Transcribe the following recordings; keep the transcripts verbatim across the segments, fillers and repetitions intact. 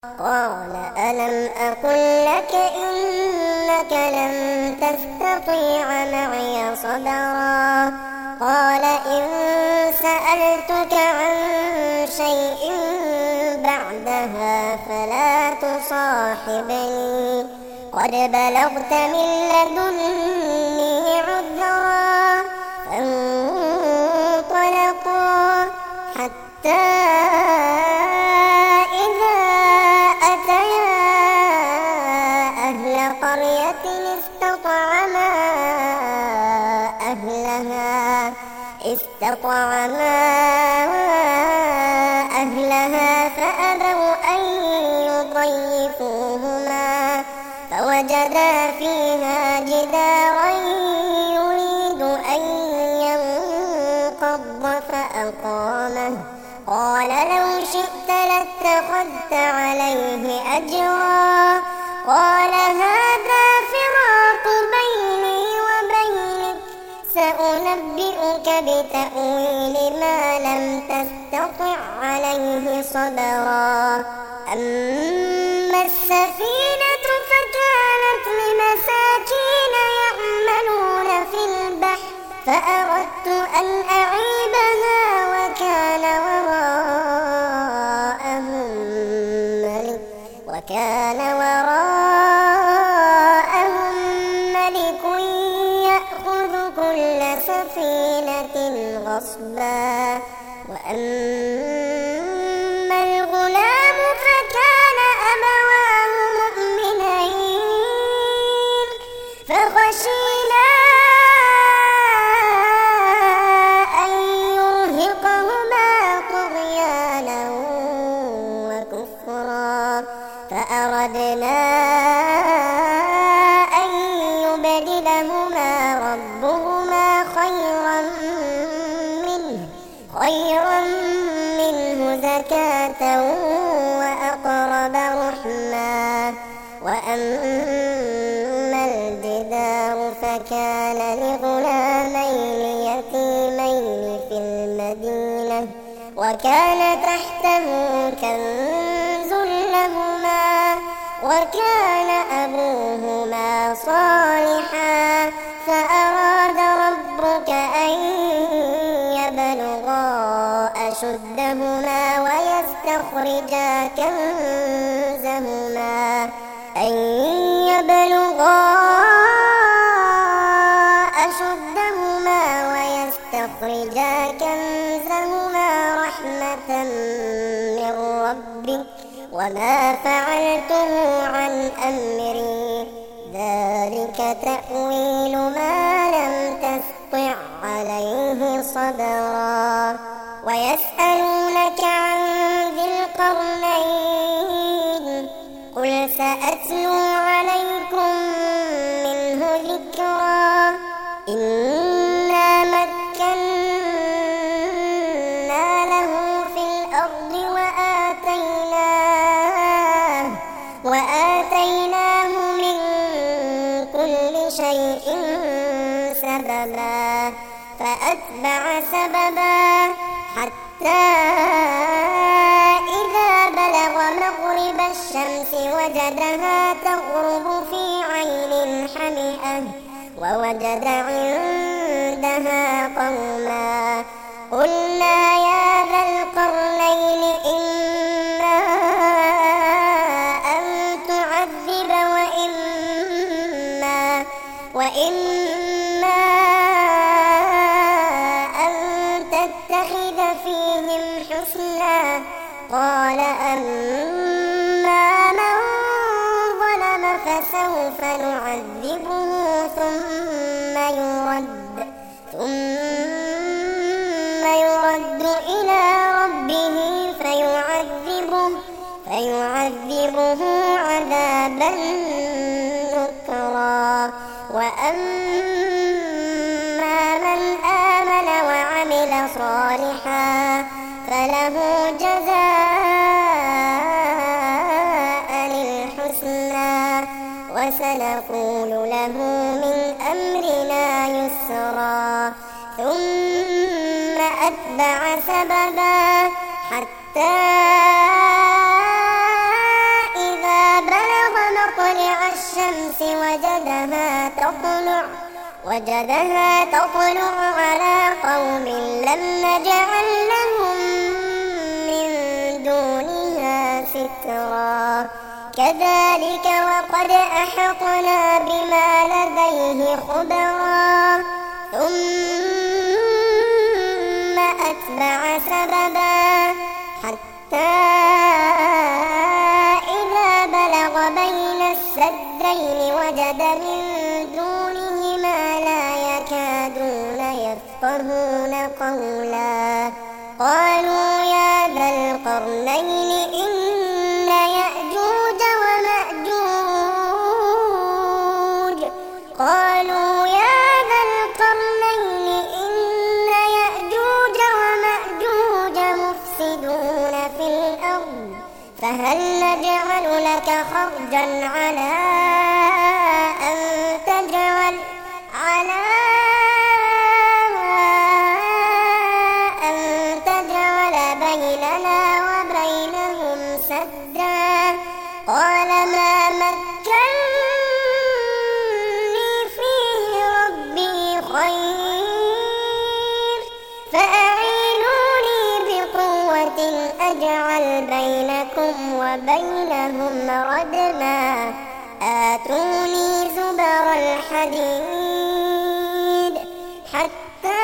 قال ألم أقل لك إنك لن تستطيع معي صبرا قال إن سألتك عن شيء بعدها فلا تصاحبني قد بلغت من لدني عذرا فانطلقا حتى استطعما أهلها فأبوا أن يضيفوهما فوجدا فيها جدارا يريد أن ينقض فأقامه قال لو شئت لاتخذت عليه أجرا قال هذا فراق بيني وبينك سأنبئك بتأويل ما لم تستطع عليه صبرا أما السفينة فكانت لمساكين يعملون في البحر فأردت أن أعيبها وكان وراءهم ملك وكان وراءهم ملك يأخذ كل سفينة غصبا وأما الغلام فكان أبواه مؤمنين فخشينا أن يرهقهما طغيانا وكفرا فأردنا أن يبدلهما ربهما خيرا منه خيرا منه زكاة وأقرب رحما وأما الجدار فكان لغلامين يتيمين في المدينة وكان تحته كنز لهما وكان أبوهما صالحا فأراد ربك أن يبلغا أشدهما ويستخرجا كنزهما أن يبلغا أشدهما ويستخرجا كنزهما رحمة من ربك وما فعلته عن أمري ذلك تأويل ما لم تستطع عليه صبرا ويسألونك عن ذي القرنين قل سأتلو عليكم منه ذكرا إنا مكنا له في الأرض وآتيناه وآتيناه من كل شيء سببا فأتبع سببا حتى إذا بلغ مغرب الشمس وجدها تغرب في عين حمئة ووجد عندها قوما قلنا يا ذا القرنين إما أن تعذب وإما وإما أن تتخذ فيهم حسنا قال أما من ظلم فسوف نعذبه ثم يرد ثم يرد إلى ربه فيعذبه فيعذبه عذابا نكرا وأما من آمن وعمل صالحا فله جزاء الحسنى وسنقول له من أمرنا يسرا ثم أتبع سببا حتى طالع الشمس وجدها تطلع وجدها تطلع على قوم لم نجعل لهم من دونها سترا كذلك وقد أحطنا بما لديه خبرا ثم أتبع سببا حتى إذا بلغ بين السدين وجد من دونهما لا يكادون يفقهون قولا قالوا يا ذا القرنين إن يأجوج ومأجوج قالوا يا ذا القرنين إن يأجوج ومأجوج مفسدون في الأرض فهل نجعل لك خرجا على أن تجعل على أن تجعل بيننا وبينهم سدا قال ما مكني فيه ربي خير فأعينوني بقوة أجعل بينكم وبينهم ردما آتوني زبر الحديد حتى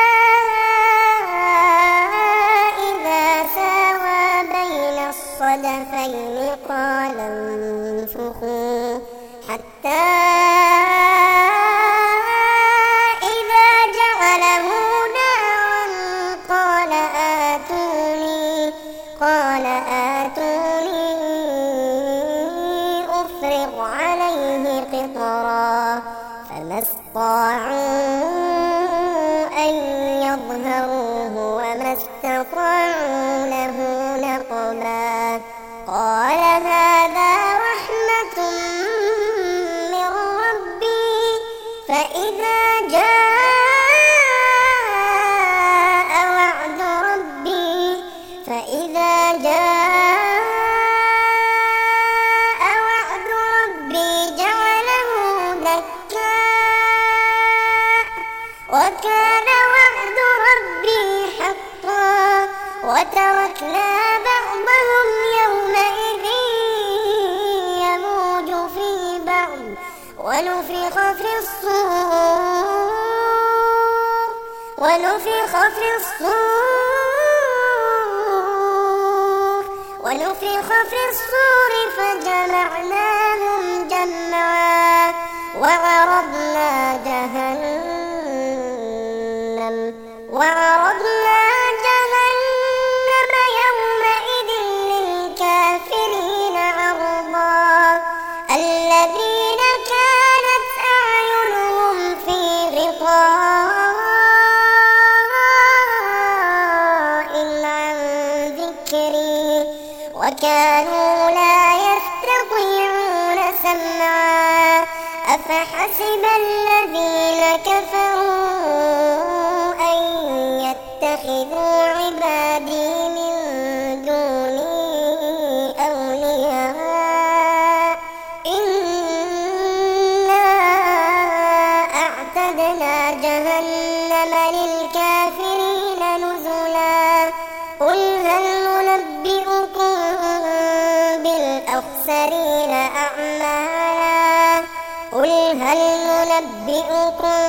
إذا ساوى بين الصدفين قال انفخوا حتى إذا جعله نارا قال آتوني قال آتوني أفرغ عليه قطرا فما استطاعوا أن يظهروه وما استطاعوا له نقبا قال هذا رحمة من ربي فإذا جاء وعد ربي فإذا جاء وعد ربي جعله دكا وكان وعد ربي حقا وتركنا بعضهم يومئذ يموج في بعض ونفخ في الصور ونفخ في الصور ونفخ في الصور فجمعناهم جمعا وعرضنا جهنم وعرضنا جهنم يومئذ للكافرين عرضا الذين كانت أعينهم في غطاء عن ذكري وكانوا لا يستطيعون سمعا أفحسب الذين كفروا أن يتخذوا عبادي من دوني أولياء إنا أعتدنا جهنم للكافرين نزلا قل هل ننبئكم بالأخسرين أعمالا قل هل ننبئكم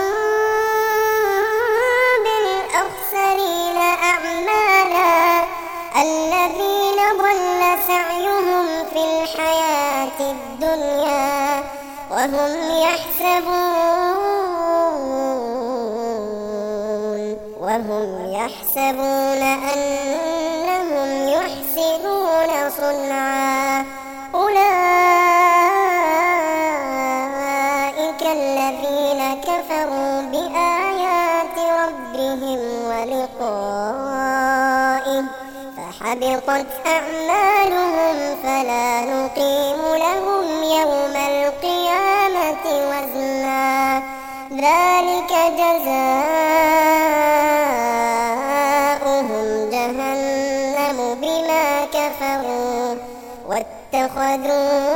بالأخسرين أعمالا الذين ضل سعيهم في الحياة الدنيا وهم يحسبون وهم يحسبون أنهم يحسنون صنعا أولئك الذين كفروا بآيات ربهم ولقائه فحبطت أعمالهم فلا نقيم لهم يوم القيامة وزنا ذلك جزاؤهم جهنم بما كفروا اتخذوا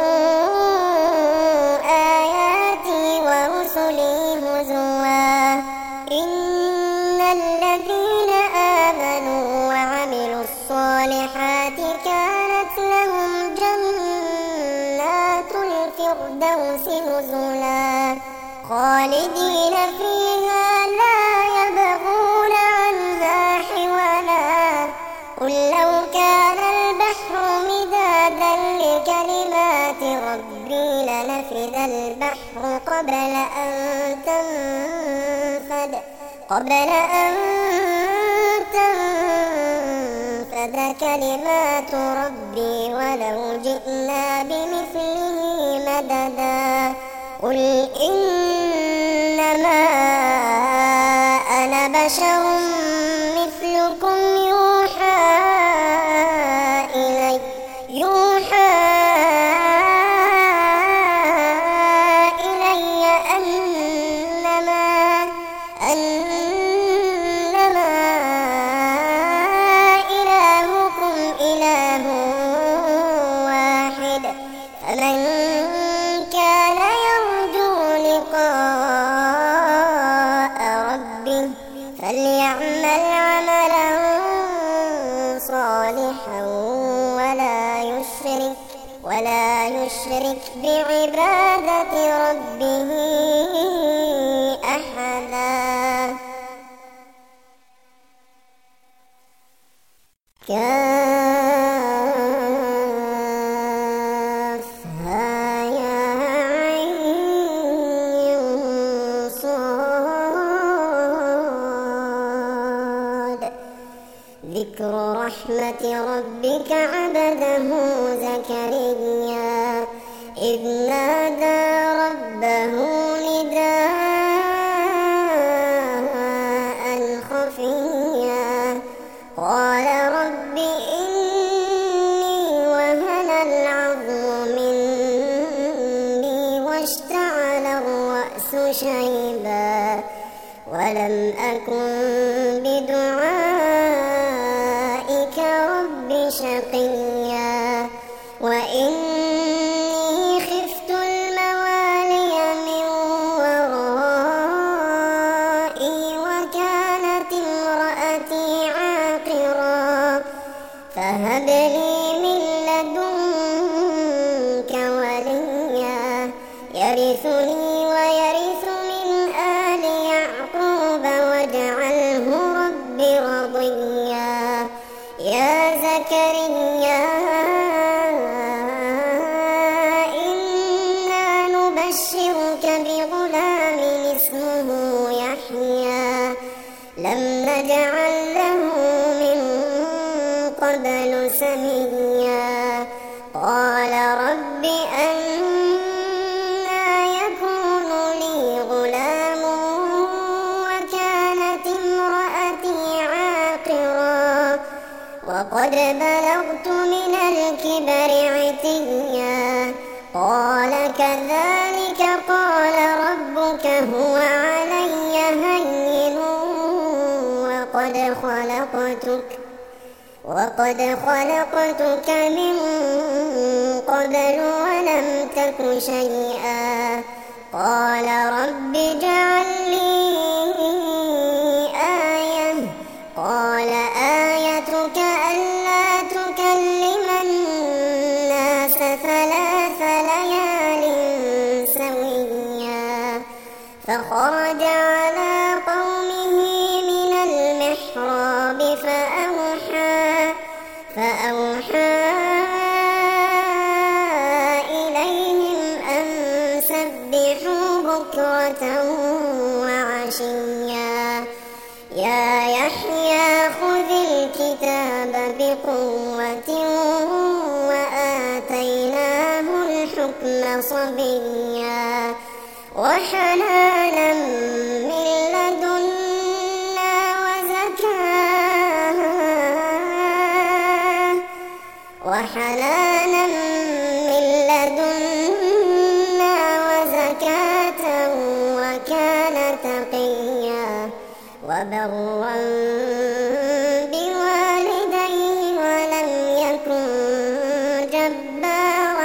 آياتي ورسلي هزوا إن الذين آمنوا وعملوا الصالحات كانت لهم جنات الفردوس نزلا خالدين فيها لا يبغون عنها حولا قل لو كان البحر مدادا لكلمات ربي لنفد البحر قبل أن تنفد قبل أن تنفد كلمات ربي ولو جئنا بمثله مددا قل إنما أنا بشر مثلكم يوحى إلي يوحى إلي أنما أنما إلهكم إله واحد فمن كان يرجو لقاء ربه فليعمل عملا صالحا ولا يشرك ولا يشرك بعبادة ربه أحدا كافها يا عين صاد ذكر رحمة ربك عبده زكريا إذ نادى ربه نداء خفيا قال رب إني وهن العظم مني واشتعل الرأس شيبا ولم أكن بدعائك رب شقيا وإني خفت الموالي من ورائي وكانت امرأتي عاقرا فهب لي من لدنك وليا يرثني ويرث من آل يعقوب واجعله رب رضيا يا زكريا إنا نبشرك بغلام اسمه يحيى لم نجعل له من قبل سميا قال رب أنى يكون لي غلام وكانت امرأتي عاقرا وقد بلغت من الكبر عتيا قال كذلك قال ربك هو علي هين وقد خلقتك وقد خلقتك من قبل ولم تك شيئا قال رب اجعل لي آية قال آيتك ألا تكلم الناس ثلاث ليال سويا فخرج على قومه من المحراب فأوحى فأوحى إليهم أن سبحوا بكرة وعشيا يا يحيى خذ الكتاب بقوة وآتيناه الحكم صبيا وحنانا من لدنا وزكاة وحنانا من لدنا وزكاة وكان تقيا وبرا بوالديه ولم يكن جبارا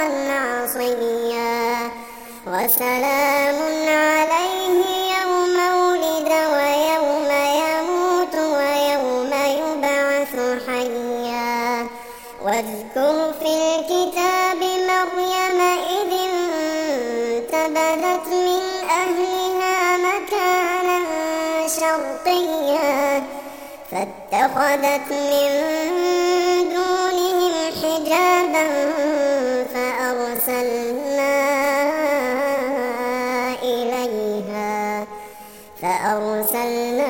عصيا وسلام عليه يوم ولد ويوم يموت ويوم يبعث حيا واذكر في الكتاب مريم إذ انتبذت من أهلها مكانا شرقيا فاتخذت من دونهم حجابا فأرسلنا إليها فأرسلنا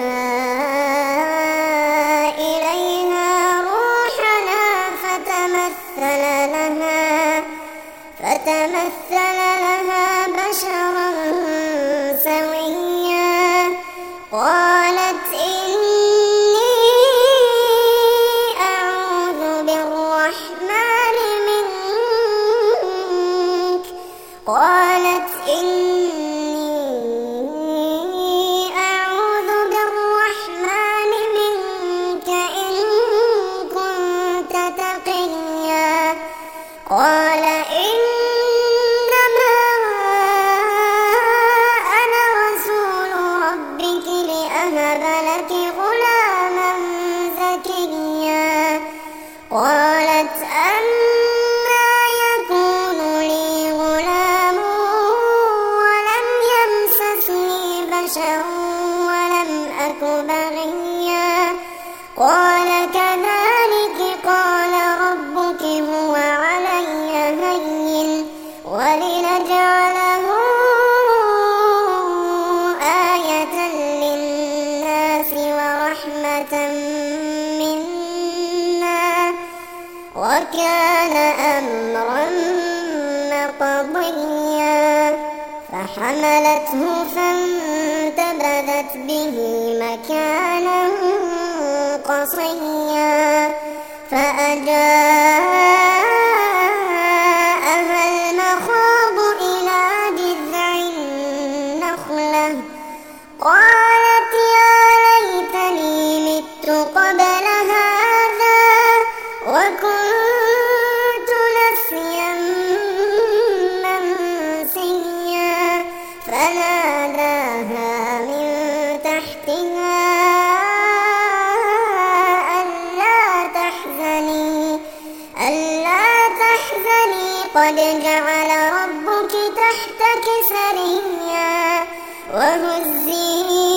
إليها روحنا فتمثل لها فتمثل لها بشرا سويا قالت إني أعوذ بالرحمن منك قالت إني أعوذ بالرحمن منك إن كنت تقيا قال إنما أنا رسول ربك لأهب لك غلاما زكيا قالت أنى يكون لي غلام ولم يمسسني بشر ولم أك بغيا قال كذلك قال ربك هو علي هين ولنجعله آية للناس ورحمة منا وكان أمرا مقضيا فحملته فانتبذت به مكانا قصيا فأجاءها المخاض إلى جذع النخلة قالت يا ليتني مت قبل هذا وكنت نسيا منسيا فناداها من تحتها ألا تحزني ألا تحزني قد جعل ربك تحتك سريا وهزي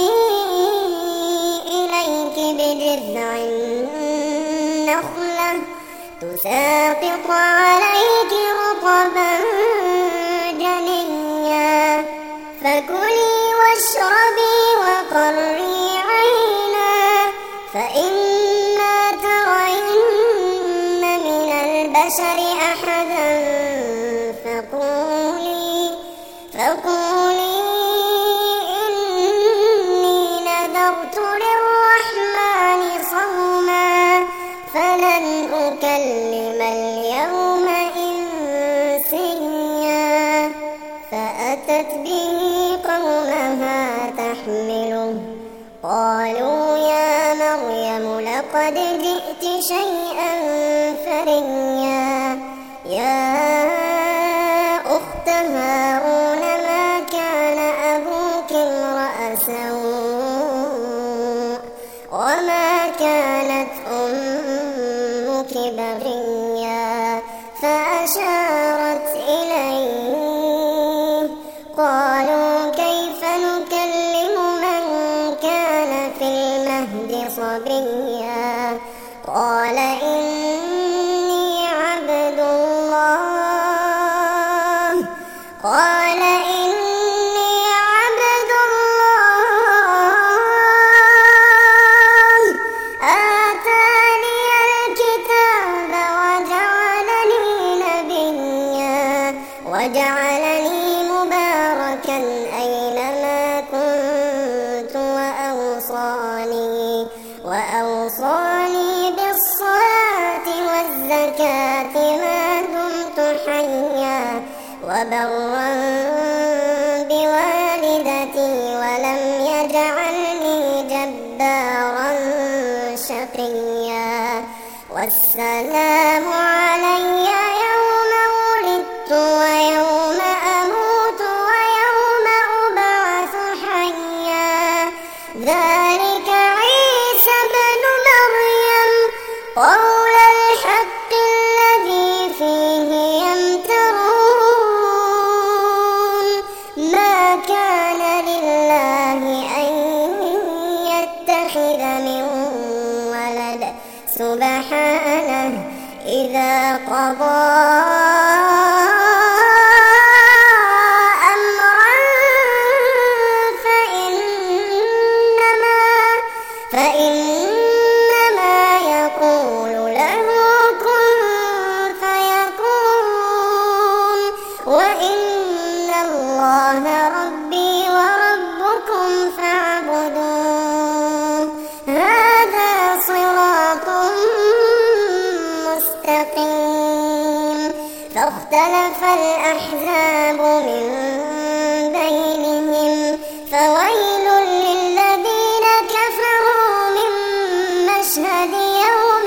إليك بجذع النخلة تساقط عليك رطبا جنيا فكلي واشربي وقري عينا فإما ترين من البشر أحدا فقولي فقولي إني نذرت للرحمن صوما فلن أكلم اليوم إنسيا فأتت به قومها تحمله قالوا يا مريم لقد جئت شيئا فريا يا أخت هارون ما كان أبوك امرأ سوء وما كانت أمك بغيا فأشارت إليه قالوا كيف نكلم من كان في المهد صبيا قال إني عبد الله قال إني عبد الله آتاني الكتاب وجعلني نبيا وجعلني مباركا أينما كنت وأوصاني وأوصاني بالصلاة والزكاة ما دمت حيا وبرا بوالدتي ولم يجعلني جبارا شقيا والسلام علي يوم ولدت ويوم إذا قضى أمرا فإنما فإنما يقول له كن فيكون وإن الله ربي وربكم فاعبدوه هذا صراط مستقيم فاختلف الأحزاب من بينهم فويل للذين كفروا من مشهد يوم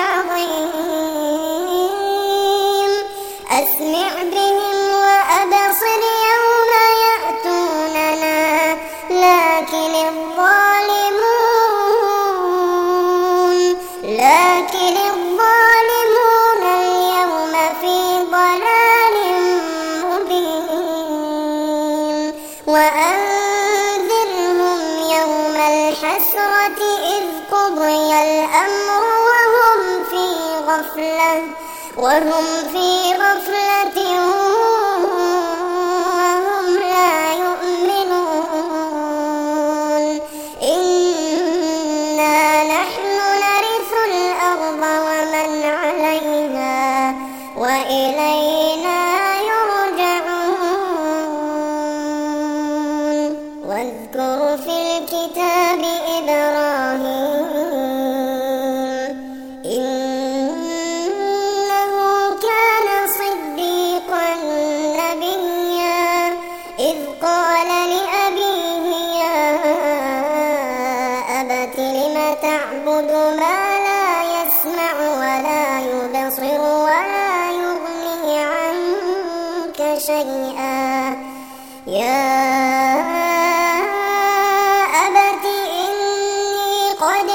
عظيم أسمع بهم وأبصر يوم يأتوننا لكن الظالمون لكن الظالمون اليوم في ضلال مبين وأنذرهم يوم الحسرة إذ قضي الأمر وهم في غفلة وهم في غفلة وهم لا يؤمنون إنا نحن نرث الأرض ومن عليها وإلينا يرجعون واذكر في الكتاب إبراهيم إنه كان صديقا نبيا إذ قال لأبيه يا أبت لم تعبد ما لا يسمع ولا يبصر ولا يغني عنك شيئا يا أبت إني قد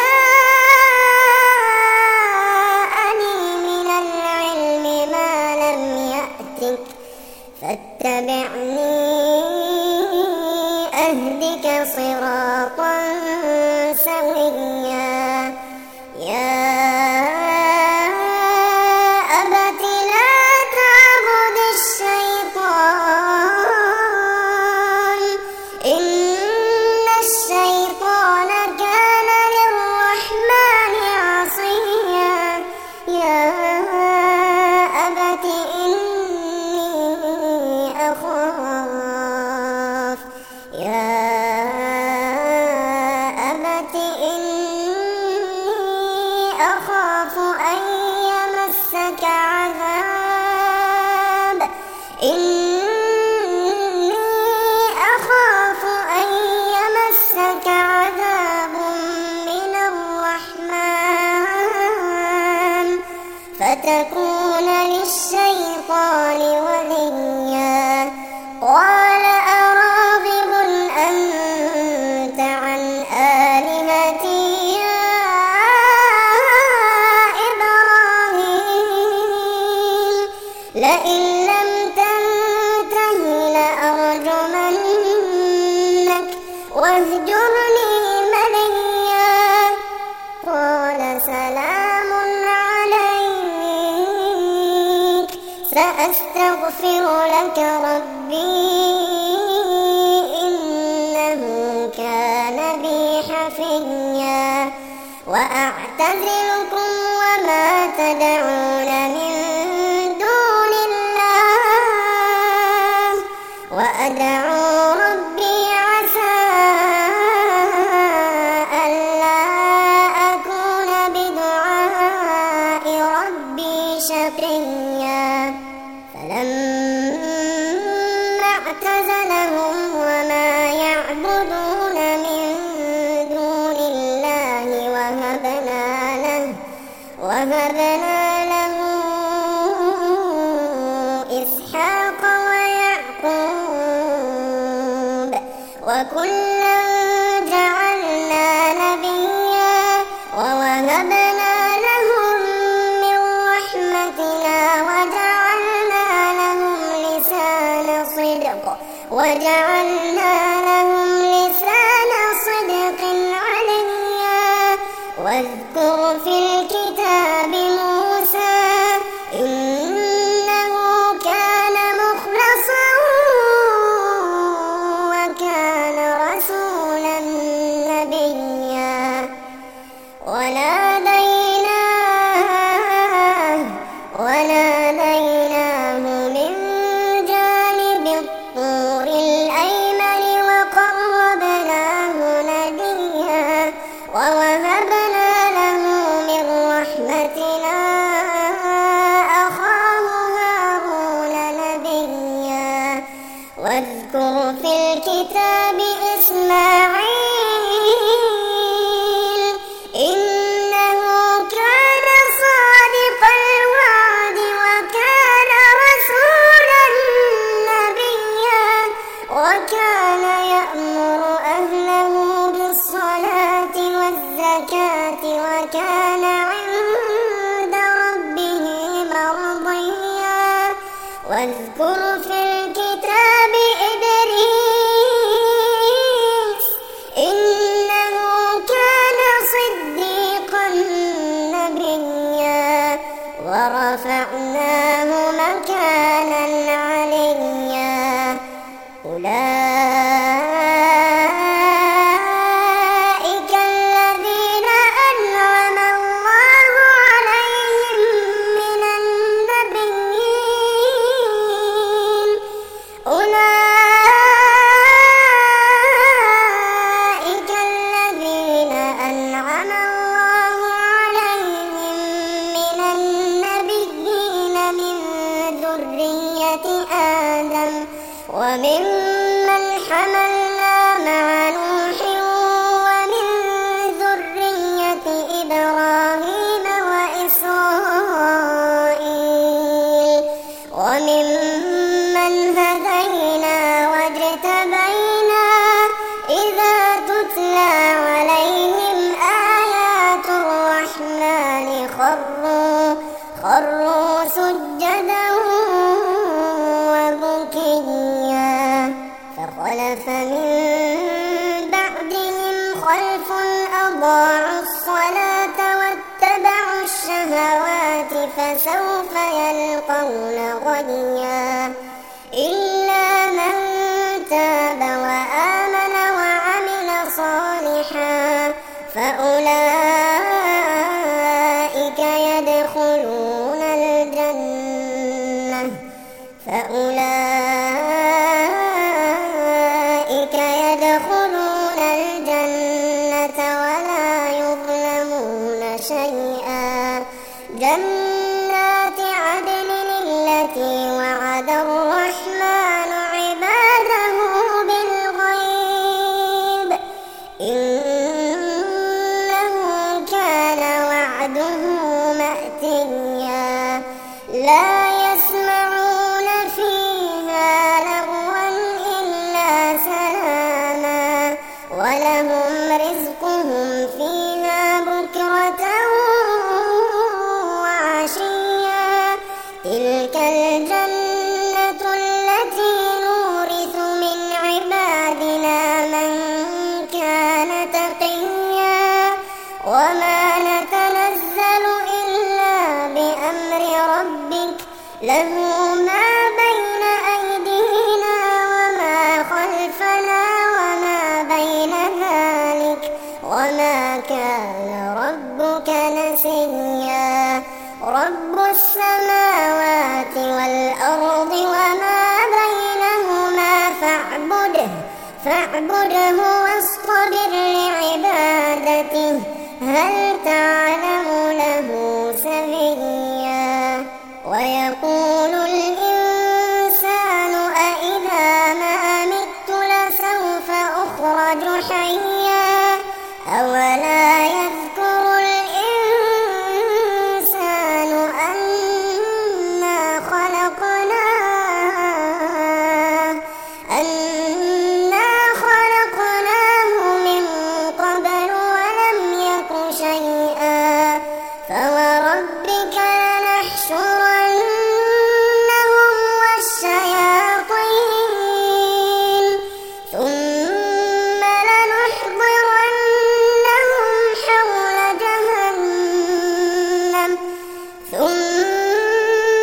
جاءني من العلم ما لم يأتك فاتبعني أهدك صراطا سويا يا أبت لا تعبد الشيطان إن الشيطان كان للرحمن عصيا يا أبت إني أخاف يا أبت إني أخاف أن يمسك عذاب إني أخاف أن يمسك عذاب من الرحمن فتكون للشيطان وليا قال أراغب أنت عن آلهتي يا إبراهيم لئن لم تنته لأرجمنك واهجرني مليا قال سلام عليك سأستغفر لك ربي إنه كان بي حفيا وأعتزلكم وما تدعون من دون الله وأدعو ربي عسى ألا أكون بدعاء ربي شقيا فلما اعتزلهم وما يعبدون من دون الله وهبنا له وهبنا له إسحاق ويعقوب وكلا جعلنا نبيا ووهبنا لهم من رحمتنا وجعلنا لهم لسان صدق وجعلنا لهم لسان صدق عليا واذكر في الكتاب موسى واذكر في الكتاب إسماعيل إنه كان صادق الوعد وكان رسولا نبيا وكان يأمر أهله بالصلاة والزكاة وكان عند ربه مرضيا واذكر في الكتاب إدريس إنه كان صديقا نبيا ورفعناه مكانا عليا أولئك الذين أنعم الله عليهم من النبيين أولئك الذين أنعم الله عليهم من النبيين من ذرية آدم وممن حملنا مع نوح ومن ذرية إبراهيم وإسرائيل وممن هدينا واجتبينا إذا تتلى عليهم آيات الرحمن خروا خروا سجدا وبكيا فخلف من بعدهم خلف أضاعوا الصلاة واتبعوا الشهوات فسوف يلقون غيا إلا من تاب وآمن وعمل صالحا فأولئك يدخلون الجنة فأولئك يدخلون الجنة ولا يظلمون شيئا جنات عدن التي وعد الرحمن عباده بالغيب إنه كان وعده مأتيا لا يسمعون فيها لغوا إلا سلاما ولهم رزقهم فيها بكرة وعشيا تلك الجنة التي نورث من عبادنا من كان تقيا وما نتنزل إلا بأمر ربك له ما بين أيدينا وما خلفنا وما بين ذلك وما كان ربك نسيا رب السماوات والأرض وما بينهما فاعبده فاعبده واصطبر لعبادته هل تعلم له سميا ويقول الإنسان أإذا ما مت لسوف أخرج حيا أولا يذكر الإنسان أنا خلقناه أنا خلقناه من قبل ولم يك شيئا فوربك لنحشرنهم والشياطين ثم لنحضرنهم حول جهنم ثم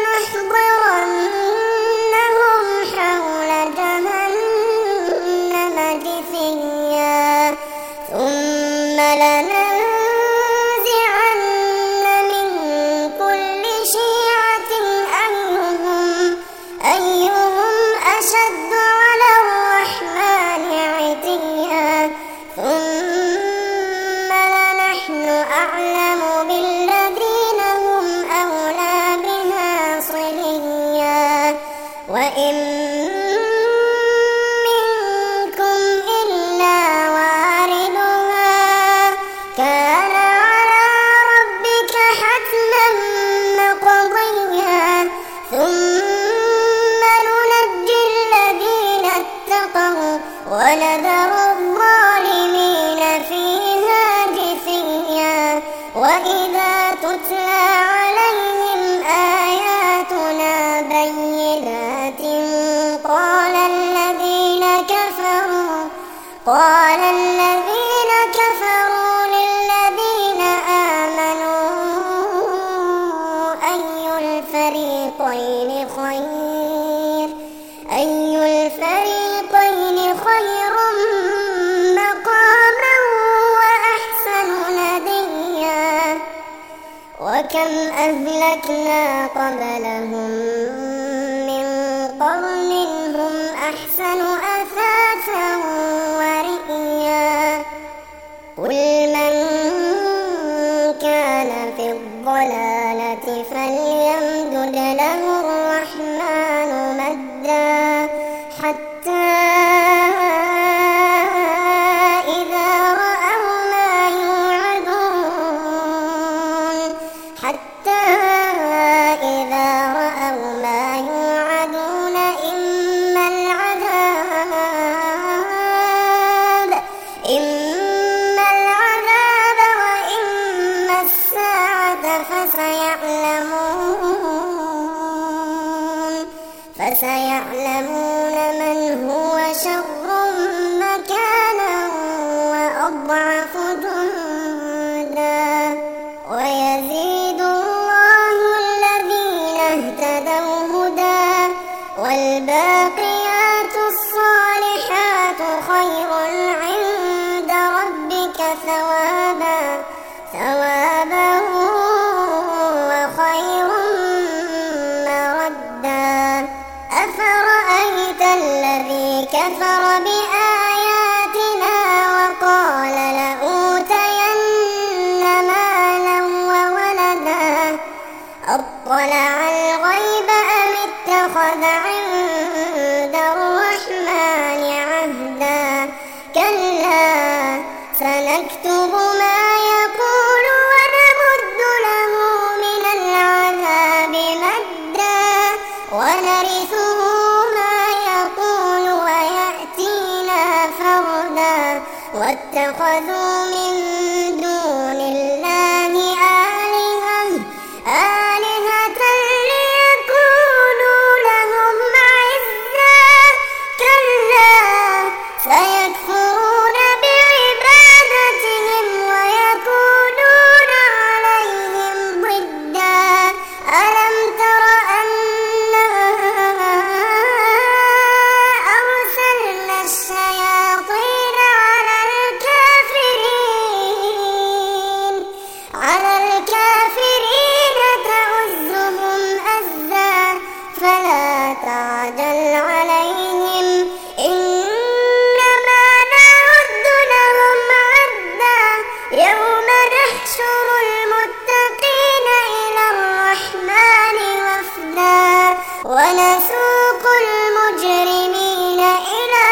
لنحضرنهم حول جهنم جثيا ثم لننزعن من كل شيعة أيهم أيهم أشد على الرحمن عتيا ثم لنحن أعلم بالذين هم أولى بها صليا وإن ونذر الظالمين فيها جثيا. وإذا تتلى عليهم آياتنا بينات قال الذين كفروا قال الذين كفروا للذين آمنوا أي الفريقين خير أي الفريقين خير مقاما وأحسن نديا. وكم أهلكنا قبلهم من قرن هم أحسن أثاثا ورئيا. قل من كان في الضلالة فليمدد له الرحمن مدا حتى إذا رأوا ما يوعدون حتى إذا رأوا ما يوعدون إما العذاب إما العذاب وإما الساعة فسيعلمون فسيعلمون من هو شر مكانا وأضعف جندا. ويزيد الله الذين اهتدوا هدى والباقيات الصالحات خير عند ربك ثوابا ثوابا وخير مردا. أفرأيت الذي كفر بآياتنا وقال لأوتين مالا وولدا أطلع الغيب أم اتخذ عند الرحمن عهدا. كلا سنكتب ما يقول ونمد له من العذاب مدا ونرثه ما يقول ويأتينا فردا. واتخذوا من دون الله آلهة آلهة ليكونوا لهم عزا. كلا سيكفرون بعبادتهم ويكونون عليهم ضدا. ألم تر أنا أرسلنا الشياطين على الكافرين على الكافرين تؤزهم أزا. فلا تعجل عليهم إنما نعد لهم عدا. يوم نحشر المتقين إلى الرحمن وفدا ونسوق المجرمين إلى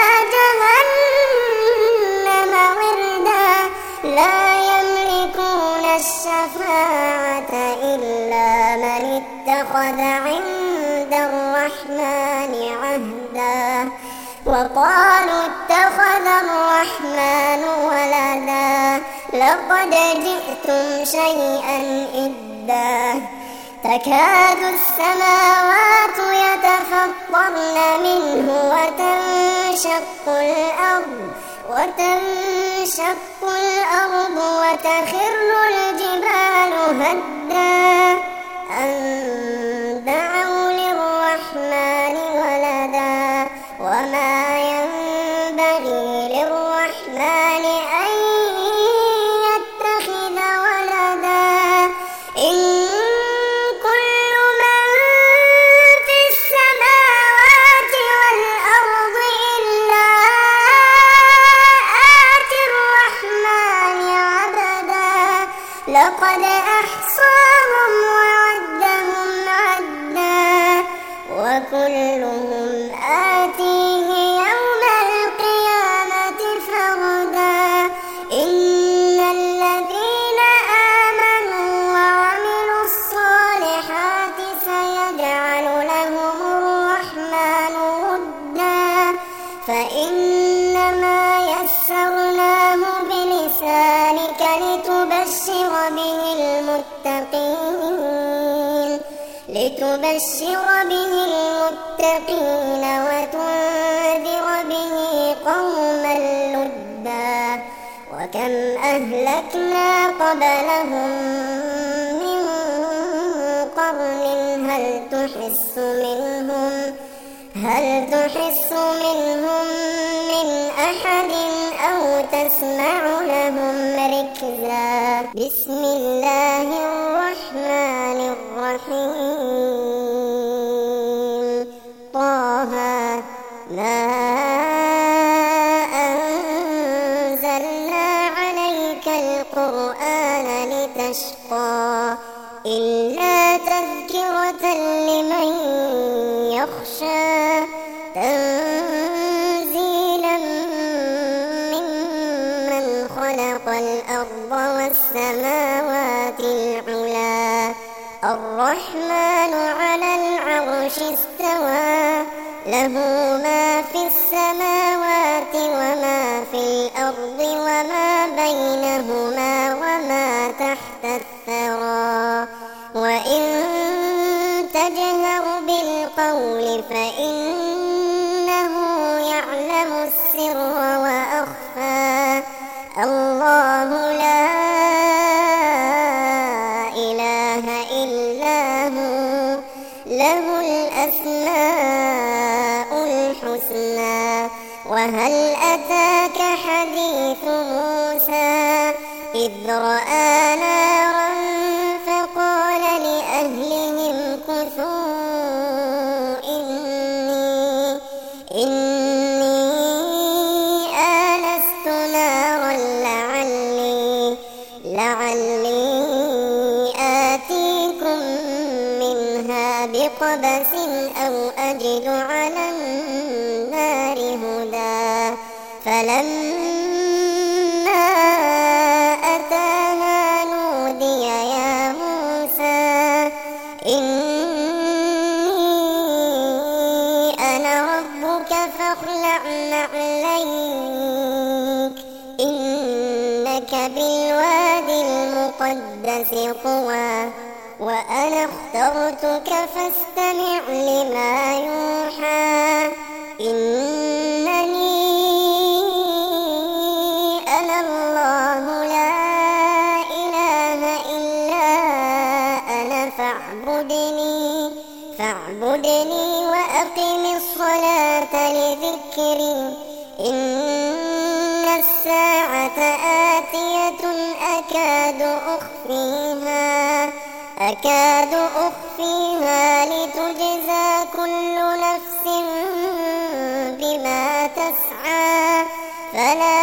جهنم وردا. لا يملكون الشفاعة إلا من اتخذ عند الرحمن عهدا. وقالوا اتخذ الرحمن ولدا لقد جئتم شيئا إدا. تكاد السماوات يتفطرن منه وتنشق الأرض وتنشق الأرض وتخر الجبال هدا أن دعوا للرحمن ولدا. وما ينبغي للرحمن أن يتخذ ولدا. إن كل من في السماوات والأرض إلا آتي الرحمن عبدا. لقد أحصاهم وعدهم عدا وكلهم آتيه يوم القيامة فردا. إن الذين آمنوا وعملوا الصالحات سيجعل لهم الرحمن ودا. فإنما بلسانك لتبشر به المتقين لتبشر به المتقين وتنذر به قوما لدا وكم أهلكنا قبلهم من قرن هل تحس منهم هل تحس منهم من أحد أو تسمع لهم ركزا. بسم الله الرحمن الرحيم. طه ما أنزلنا عليك القرآن لتشقى إلا تذكرة لمن يخشى تنزيلا ممن خلق الأرض والسماوات العلى الرحمن على العرش استوى له ما في السماوات وما في الأرض وما بينهما وما تحت الثرى وإن تجهر بالقول فإنه يعلم السر وأخفى. الله لا إله إلا هو له الأسماء الحسنى. وهل أتاك حديث موسى إذ رأى نارا فقال لأهلهم كثوا إني إني آنست نارا لعلي لعلي آتيكم منها بقبس أو أجد على النار هدى. فلما أتاها نودي يا موسى إني أنا ربك فاخلع نعليك إنك بالوادي المقدس طوى وأنا اخترتك فاستمع لما يوحى. إنني أنا الله لا إله إلا أنا فاعبدني فاعبدني وأقم الصلاة لذكري. إن الساعة آتية أكاد أخفيها أكاد أخفيها لتجزى كل نفس بما تسعى فلا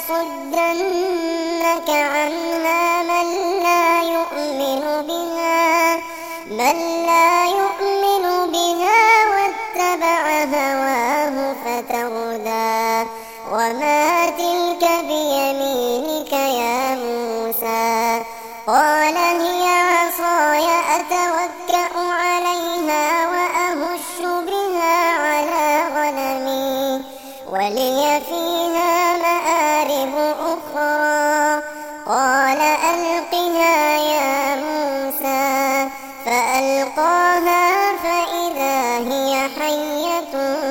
يصدنك عنها من لا يؤمن بها من لا يؤمن بها واتبع هواه فتردى. وما تلك بيمينك يا موسى؟ قال هي عصاي أتوكأ عليها وأهش بها على غنمي ولي فيها مآرب أخرى. قال ألقها يا موسى فألقاها فإذا هي حية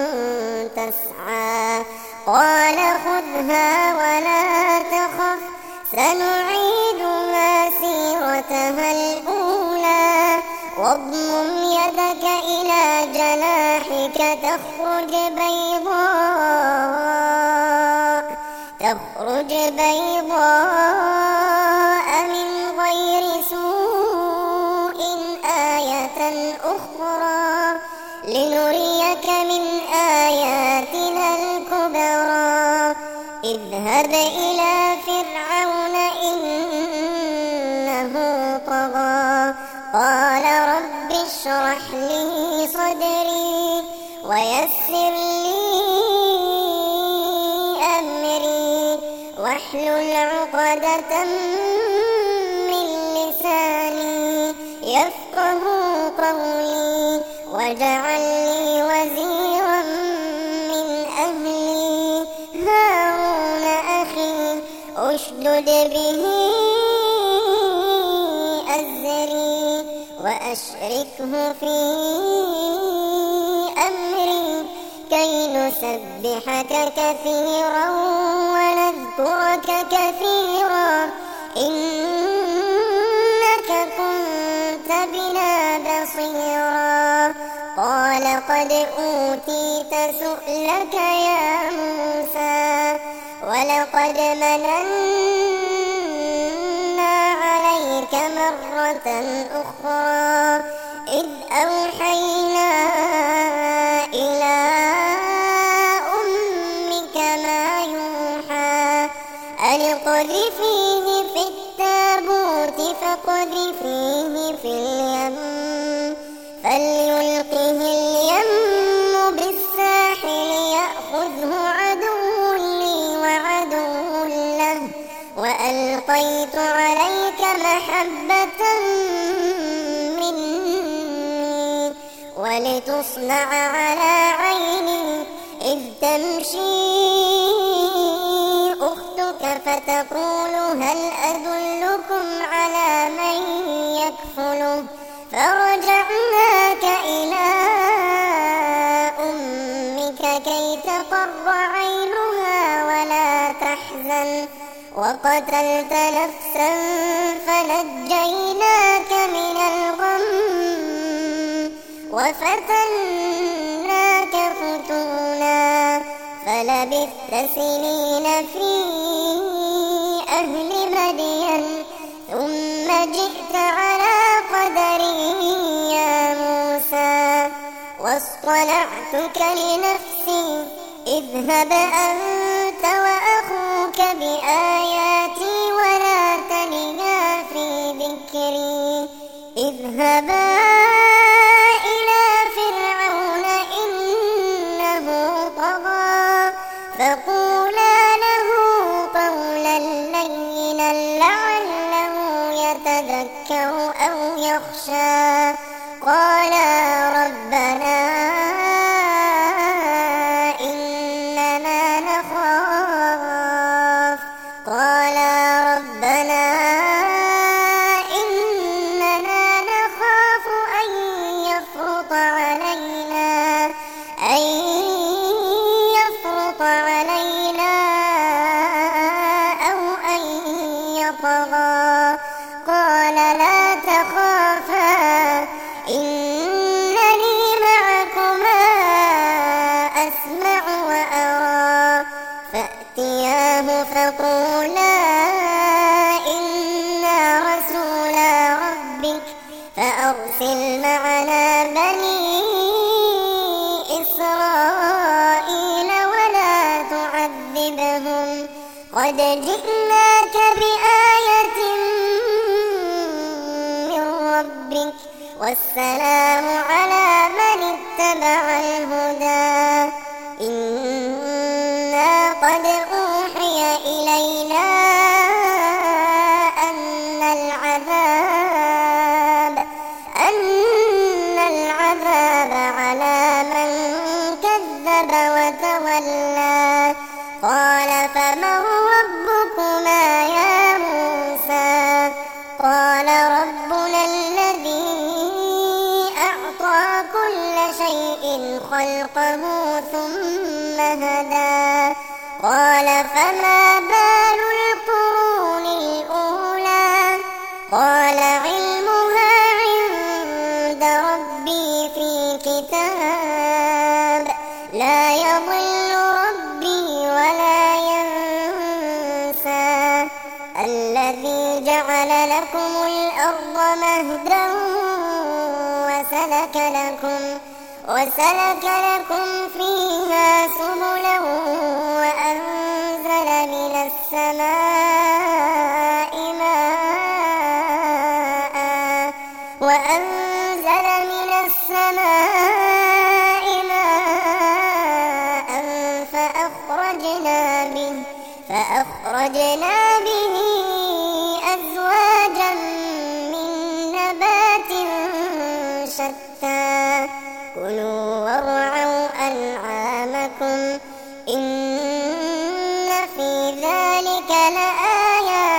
تسعى. قال خذها ولا تخف سنعيدها سيرتها الأولى واضمم يدك إلى جناحك تخرج بيضاء تخرج بيضاء من غير سوء آية أخرى لنريك من آياتنا الكبرى. اذهب إلى فرعون إنه طغى. قال رب اشرح لي صدري ويسر لي أمري واحلل عقدة من لساني يفقه قولي واجعل لي وزيرا من أهلي هارون أخي اشدد واشدد به أزري وأشركه في أمري كي نسبحك كثيرا ونذكرك كثيرا إنك كنت بنا بصيرا. قال قد أوتيت سؤلك يا موسى ولقد مننا عليك مرة أخرى إذ أوحينا إلى أمك ما يوحى أن اقذفيه في التابوت فاقذفيه في اليم فليلقه اليم بالساحل يأخذه عدو لي وعدو له وألقيت عليك محبة مني ولتصنع على عيني إذ تمشي أختك فتقول هل أدلكم على من يكفله فرجعناك إلى أمك كي تقر عينها ولا تحزن وقتلت نفسا فنجيناك من الغم وفتناك فتونا فلبثت سنين في أهل مدين ثم جئت على قدري يا موسى واصطنعتك لنفسي اذهب أنت وأخوك بآياتي ولا تنيا في ذكري اذهبا إلى فرعون إنه طغى فقولا له قولا لينا لعله يتذكر أو يخشى. قالا ربنا إننا نخاف قالا ربنا إننا نخاف أن يفرط علينا أن يفرط علينا أو أن يطغى. قال لا تخافا إنني معكما أسمع وأرى. فأتياه فقولا إنا رسولا ربك فأرسل معنا بني إسرائيل ولا تعذبهم قد جئناك بآية من ربك والسلام على من اتبع الهدى. إنا قد أوحي إلينا أن العذاب أن العذاب على من كذب وتولى. قال فمن ربكما يا موسى قال ربنا الذي أعطى كل شيء خلقه ثم هدى. قال فما بال القرون الأولى قال علمها عند ربي في كتاب لا يضل ربي ولا ينسى. الذي جعل لكم الأرض مهدا وسلك لكم وسلك لكم فيها سبلا وأنزل من السماء ماء وأنزل من السماء ماء فأخرجنا به فأخرجنا به أزواجا من نبات شتى. كلوا وارعوا أنعامكم إن في ذلك لآيات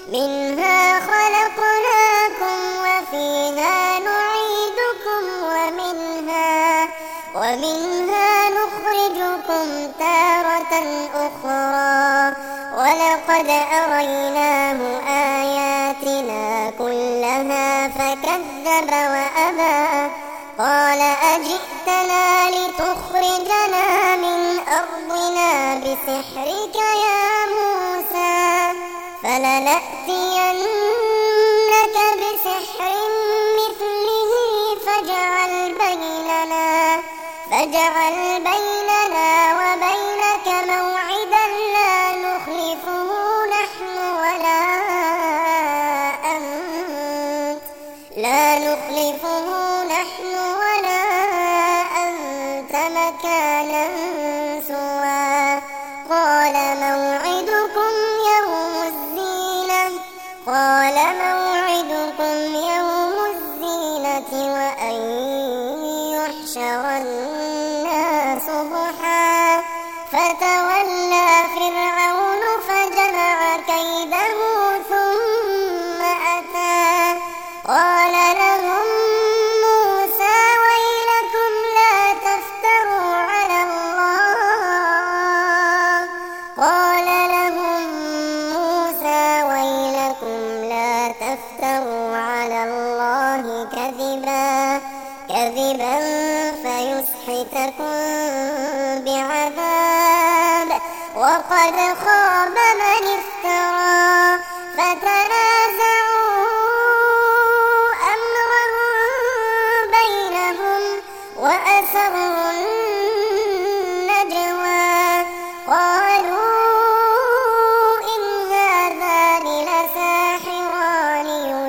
منها خلقناكم وفيها نعيدكم ومنها ومنها نخرجكم تارة أخرى ولقد أريناه آياتنا كلها فكذب وأبى قال أجئتنا لتخرجنا من أرضنا بسحرك يا موسى فلنأتينك بسحر مثله فاجعل بيننا فاجعل بيننا وبينك موعدا لا نخلفه نحن ولا أنت لا نخلفه نحن ولا أنت مكانا سوى قال موعدكم يوم الزينة قال موعدكم يوم الزينة وأن يحشر الناس ضحى فتولى فرعون فجمع كيده ثم أتى قال لهم موسى ويلكم لا تفتروا على الله قال لهم موسى ويلكم لا تفتروا على الله كذبا كذبا فيسحتكم بعذاب وقد خاب من افترى فتنازعوا أمرهم بينهم وأسروا النجوى قالوا إن هذان لساحران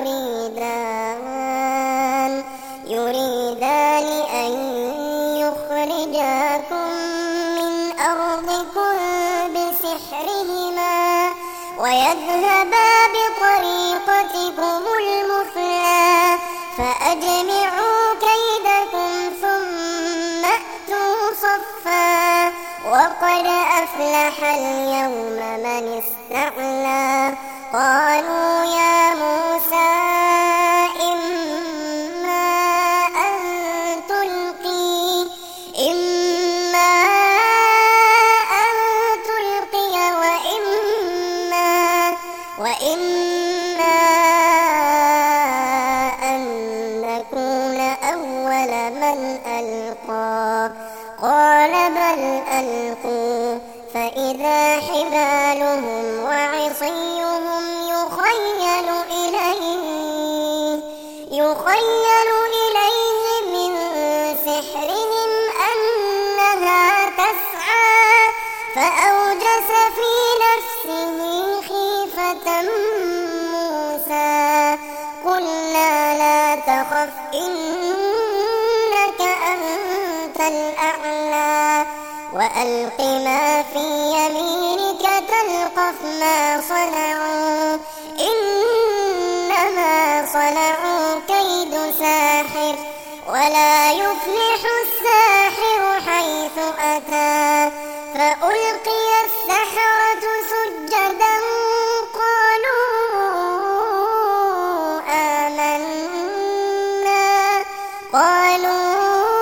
يريدان يريدان أن يخرجاكم من أرضكم بسحرهما ويذهبا بطريقتكم المثلى فأجمعوا كيدكم ثم أتوا صفا وقد أفلح اليوم من استعلى قالوا يا موسى إما أن تلقي إما أن تلقي وإما وإما أن نكون أول من ألقى قال بل ألقوا فإذا حبالهم وعصيهم يخيل إليه يخيل إليه من سحرهم أنها تسعى فأوجس في نفسه خيفة موسى قلنا لا تخف إنك أنت الأعلى وألق ما في يمينك تلقف ما صنعوا إنما صنعوا كيد ساحر ولا يفلح الساحر حيث أتى فألقي السحرة سجدا قالوا آمنا قالوا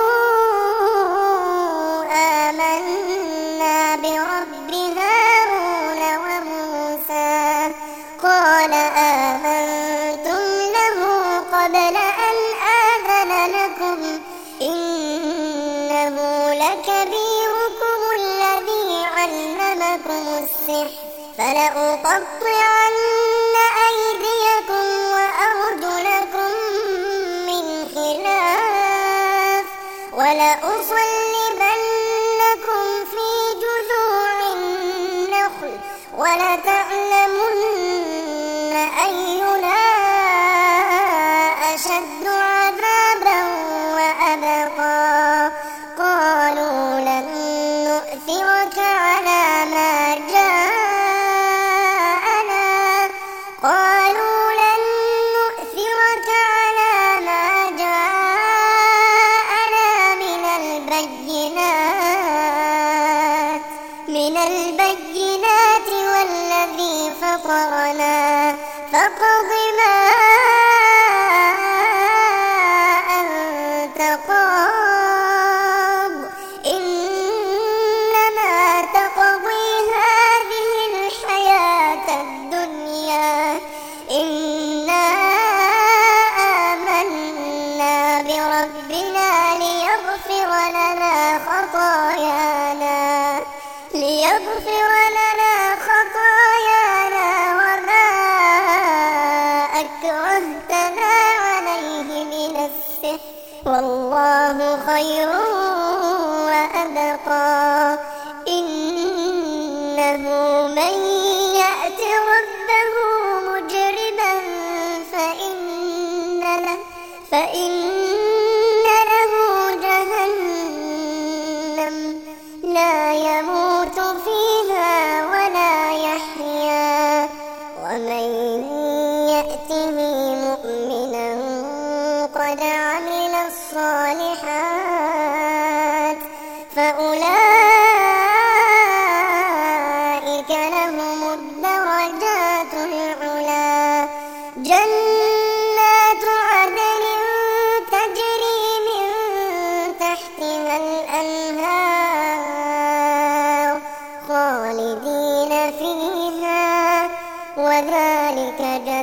آمنا برب هارون وموسى قال آمنتم له قبل أن آذن لكم إنه لكبيركم الذي علمكم السحر فلأقطعن أيديكم وأرجلكم من خلاف ولأصلبنكم في جذوع النخل ولتعلمن أينا أشد عذابا وأبقى قالوا لن نؤثرك على ما جاءنا قالوا لن نؤثرك على ما جاءنا من البينات من البينات والذي فطرنا فاقض ما أنت قاض إنما تقضي هذه الحياة الدنيا إنا آمنا بربنا ليغفر لنا خطايانا ليغفر لنا خطايانا وما أكرهتنا عليه من السحر والله خير وأبقى إنه من يأت ربه مجرما فإن له, فإن له جهنم لا يموت فيها ولا يحيا ومن يأته مؤمنا قد عمل الصالحات فأولئك لهم الدرجات العلى جنات عدن تجري من تحتها الأنهار خالدين فيها وذلك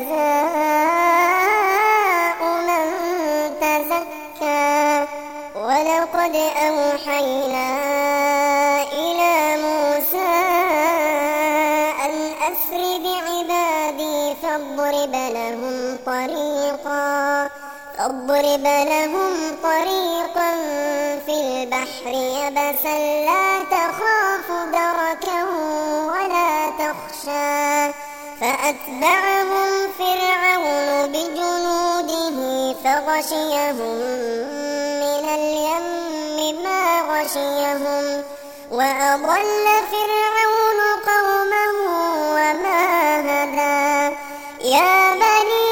جزاء من تزكى ولقد أوحينا إلى موسى أن أسر بعبادي فاضرب لهم طريقا فاضرب لهم طريقا في البحر يبسا لا تخاف دركا ولا تخشى فأتبعهم فرعون بجنوده فغشيهم من اليم ما غشيهم وأضل فرعون قومه وما هدى يا بني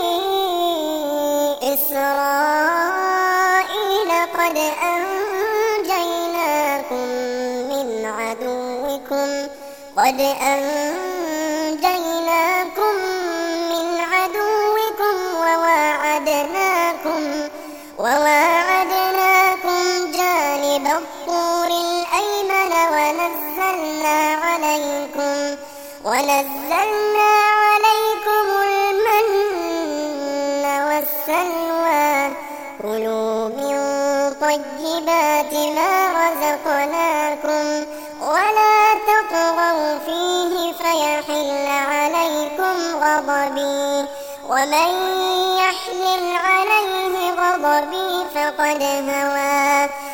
إسرائيل قد أنجيناكم من عدوكم قد أنجيناكم من عدوكم وواعدناكم وواعدناكم جانب الطور الأيمن ونزلنا عليكم ونزلنا عليكم المن والسلوى كلوا من طيبات ما رزقناكم ولا تطغوا فيه فيحل عليكم غضبي ومن يحلل عليه غضبي فقد هوى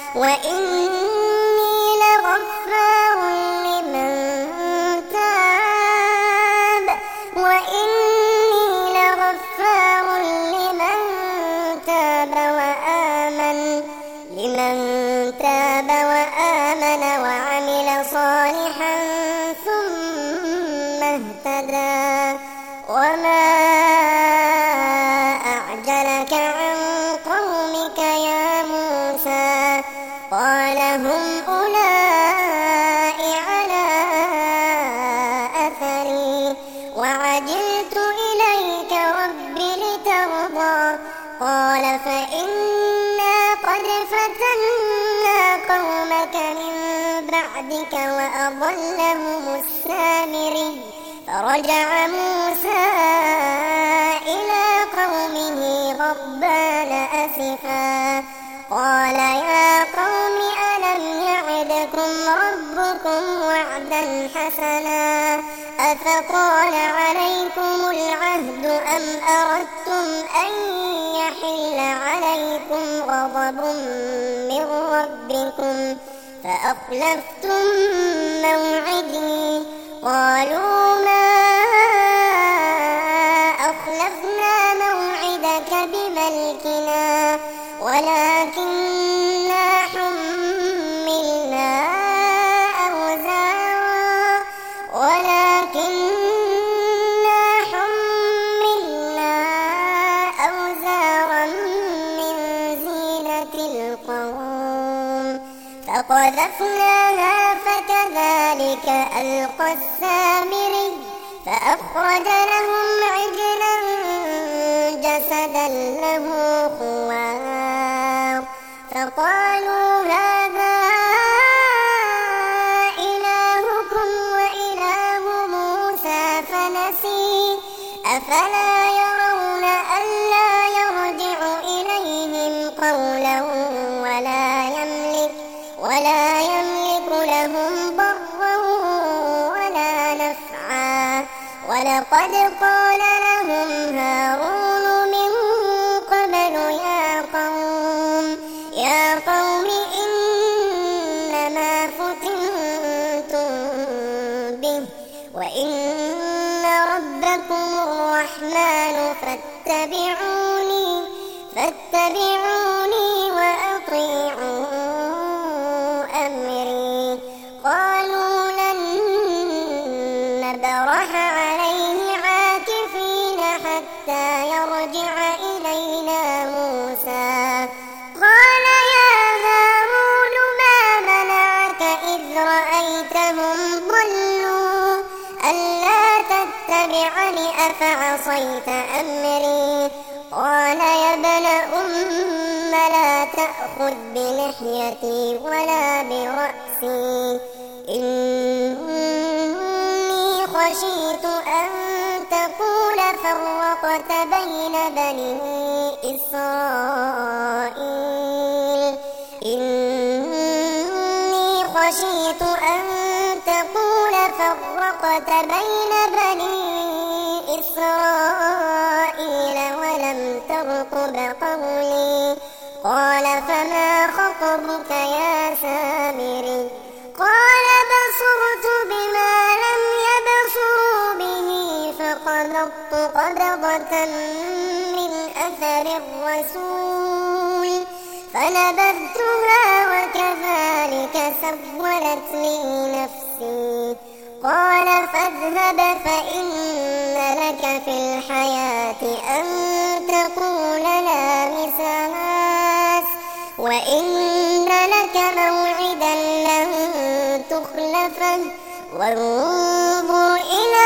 وإني لغفار لمن تاب وإني لغفار لمن تاب وآمن لمن تاب وآمن وعمل صالحا ثم اهتدى وما أعجلك عن قومك يا موسى قال هم أولئك على أثري وعجلت إليك رب لترضى قال فإنا قد فتنا قومك من بعدك وأضلهم السامري فرجع موسى إلى قومه غضبان أسفا قال يا قوم ألم يعدكم ربكم وعدا حسنا أفطال عليكم العهد أم أردتم أن يحل عليكم غضب من ربكم فأخلفتم موعدي قالوا ما أخلفنا موعدك بملكنا ولكننا حملنا أوزارا ولكننا حملنا أوزارا من زينة القوم فقذفناها فكذلك ألقى السامري فأخرج لهم عجلا أفلا يرون ألا يرجع إليهم قولا ولا يملك ولا يملك لهم ضرا ولا نفعا ولقد قال لهم هارون من قبل يا قوم يا قوم إنما فتنتم به وإن ربكم الرحمن فاتبعوني فاتبعوني وأطيعوا أمري قالوا لن نبرح عليه عاكفين حتى يرجع إلينا موسى قال يا هارون ما منعك إذ رأيتهم ضلوا ألا تتبعني أفعصيت أمري قال يا ابن أم لا تأخذ بلحيتي ولا برأسي إني خشيت أن تقول فرقت بين بني إسرائيل إني خشيت أن تقول فرقت بين بني إسرائيل ولم ترقب قولي قال فما خطبك يا سامري قال بصرت بما لم يبصروا به فقبضت قبضة من أثر الرسول فنبذتها وكذلك سولت لي نفسي قال فاذهب فإن لك في الحياة أن تقول لا مساس وإن لك موعدا لن تخلفه وانظر إلى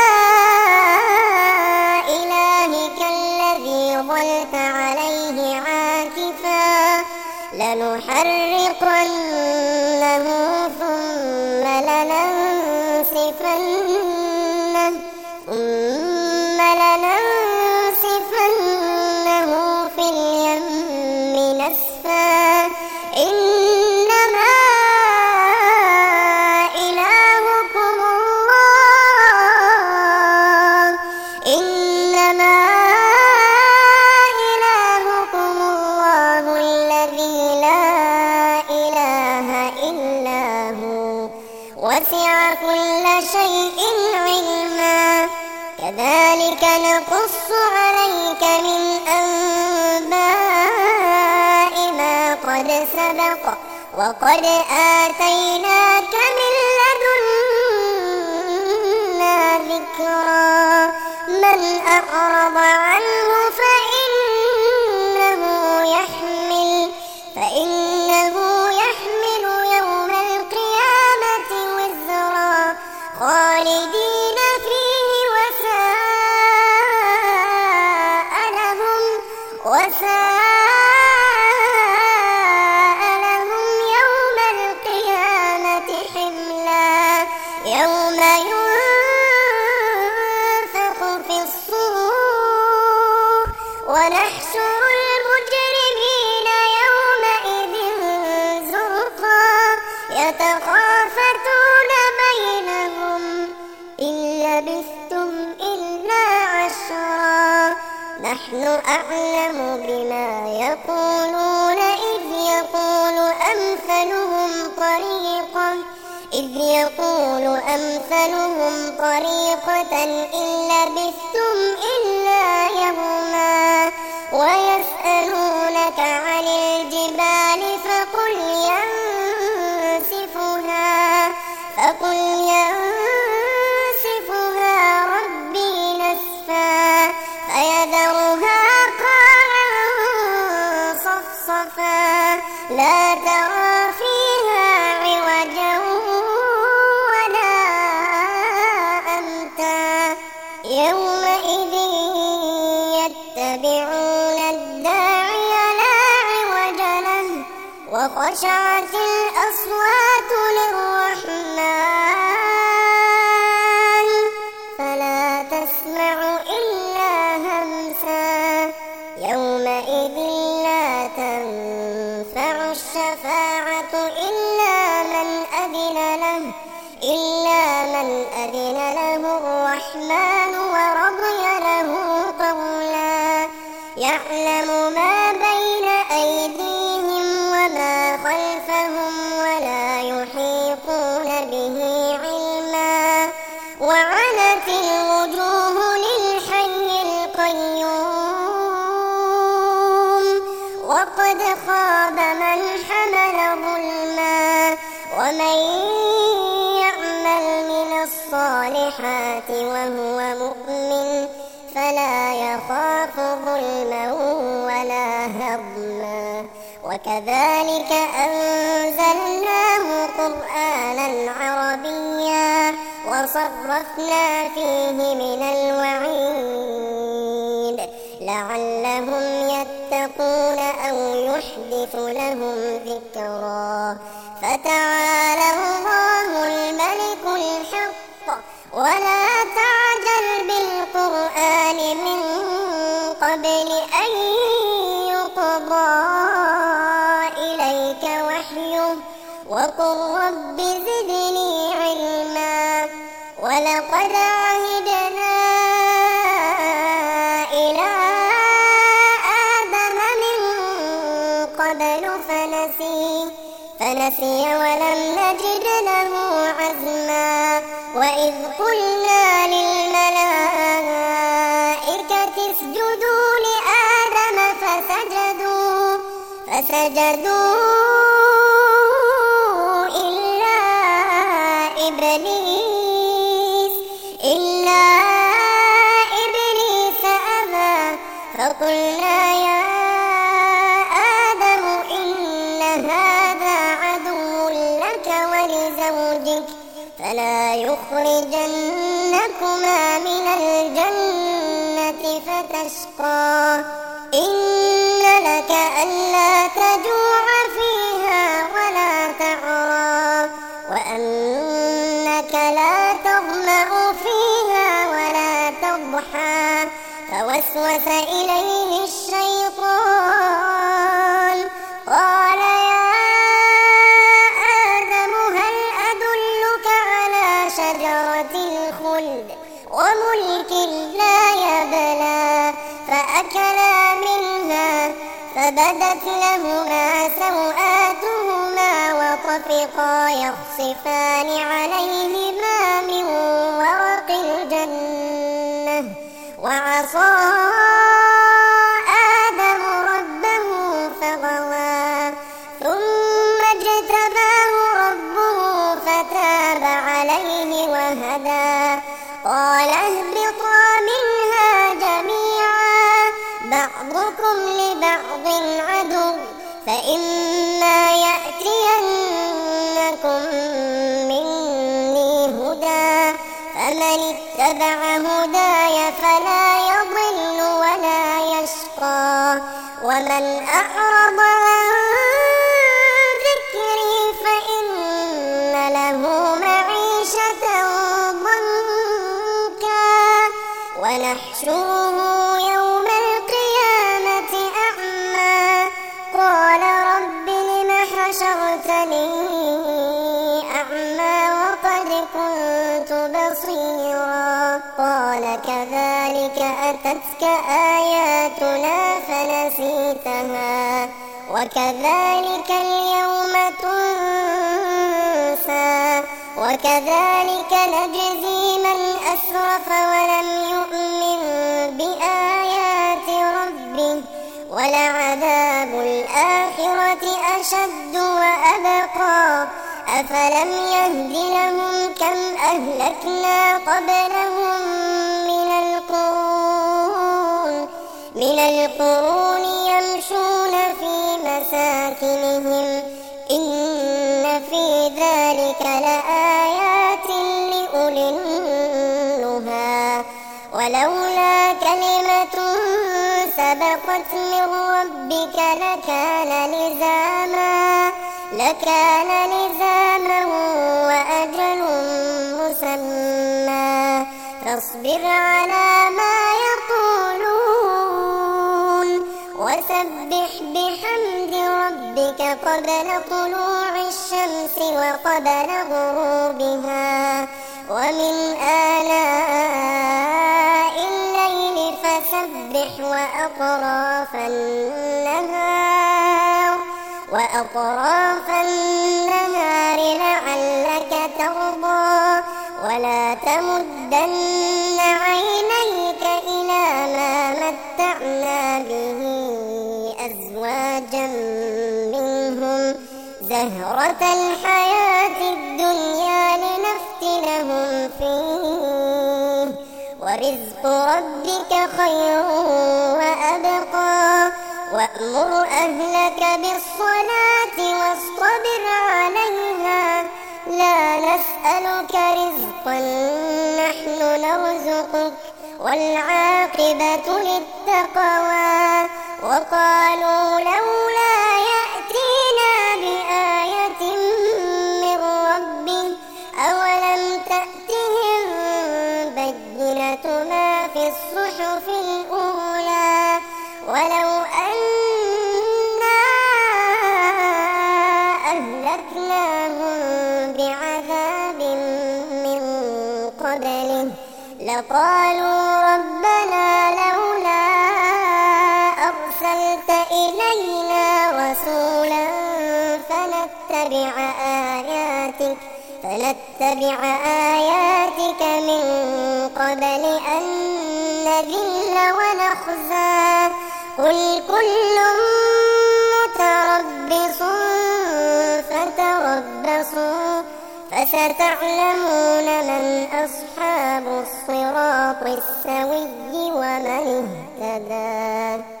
إلهك الذي ظلت عليه عاكفا لنحرقنه ثم لننسفنه ثم لننسفنه في اليم نسفا إنما إلهكم الله إنما إلهكم الله الذي لا إله إلا هو وسع كل شيء علما كذلك نقص عليك من أنباء ما قد سبق وقد آتيناك من لدنا ذكرا من أعرض عنه فإنه يحمل فإنه يحمل يوم القيامة وزرا خالدين فيه وساء لهم وساء لهم يوم القيامة حملا يوم ينفخ في الصور ونحشر المجرمين يومئذ زرقا يتخافتون بينهم إن لبثتم إلا عشرا نحن أعلم بما يقولون إذ يقول أمثلهم طريقة إذ يقول أمثلهم طريقة إن لبثتم إلا يوما ويسألونك عن الجبال فقل ينسفها فقل ينسفها ربي نسفا فيذرها قاعا صفصفا لا ترى فيها عوجا ولا أمتا يومئذ يتبعون الداعي لا عوج له وخشعت الأصوات للرحمن فلا تسمع إلا الشفاعة إلا من أذن له إلا من أذن له الرحمن ورضي له قولا يعلم ما بين أيديهم وما خلفهم ولا يحيطون به علما وعنت الوجوه للحي القيوم وقد خاب من حمل ظلما ومن يعمل من الصالحات وهو مؤمن فلا يخاف ظلما ولا هضما وكذلك أنزلناه قرآنا عربيا وصرفنا فيه من الوعيد لعلهم يتقون أو يحدث لهم ذكرا فتعالى الله الملك الحق ولا تعجل بالقرآن من قبل أن يقضى إليك وحيه وقل رب زدني علما ولقد عهدنا إلى آدم من قبل فنسي فنسي ولم نجد له عزما وإذ قلنا للملائكة اسجدوا لآدم فسجدوا فسجدوا إلا إبليس إلا إبليس أبى فقلنا يا آدم إن هذا عدو لك ولزوجك فلا يخرجنكما من الجنة فتشقى إن لك ألا تجوع فيها ولا تعرى وأنك لا تظمأ فيها ولا تضحى فوسوس إليه الشيطان قال يا آدم هل أدلك على شجرة الخلد وملك لا يبلى فأكلا منها فبدت لهما سوآتهما وطفقا يخصفان عليهما من ورق الجنة وعصى آدم ربه فغوى ثم اجتباه ربه فتاب عليه وهدى قال اهبطا منها جميعا بعضكم لبعض عدو فإما يأتينكم مني هدى فمن اتبع هداي فلا يضل ولا يشقى ومن أعرض عن ذكري فإن له معيشة ضنكا ونحشره يوم القيامة أعمى قال رب لم حشرتني أعمى وقد كنت بصيرا قال كذلك أتتك آياتنا فنسيتها وكذلك اليوم تنسى وكذلك نجزي من أسرف ولم يؤمن بآيات ربه ولعذاب الآخرة أشد وأبقى أفلم يهد لهم كم أهلكنا قبلهم من القرون من القرون يمشون في مساكنهم إن في ذلك لآيات لأولي النهى ولولا كلمة سبقت من ربك لكان لزاما لكان لزاما وأجل مسمى فاصبر على ما يقولون وسبح بحمد ربك قبل طلوع الشمس وقبل غروبها ومن آلاء الليل فسبح وأطراف النهار وأطراف النهار لعلك ترضى ولا تمدن عينيك إلى ما متعنا به أزواجا منهم زهرة الحياة الدنيا لنفتنهم فيه ورزق ربك خير وأبقى وأمر أهلك بالصلاة واصطبر عليها لا نسألك رزقا نحن نرزقك والعاقبة للتقوى وقالوا لولا يأتينا بآية من ربه أولم تأتهم بينة ما في الصحف الأولى ولو أنا أهلكناهم بعذاب من قبله لقالوا ربنا لولا أرسلت إلينا رسولا فنتبع آياتك فنتبع آياتك من قبل أن نذل ونخزى قل كل متربص فتربصوا فستعلمون من أصحاب الصراط السوي ومن اهتدى.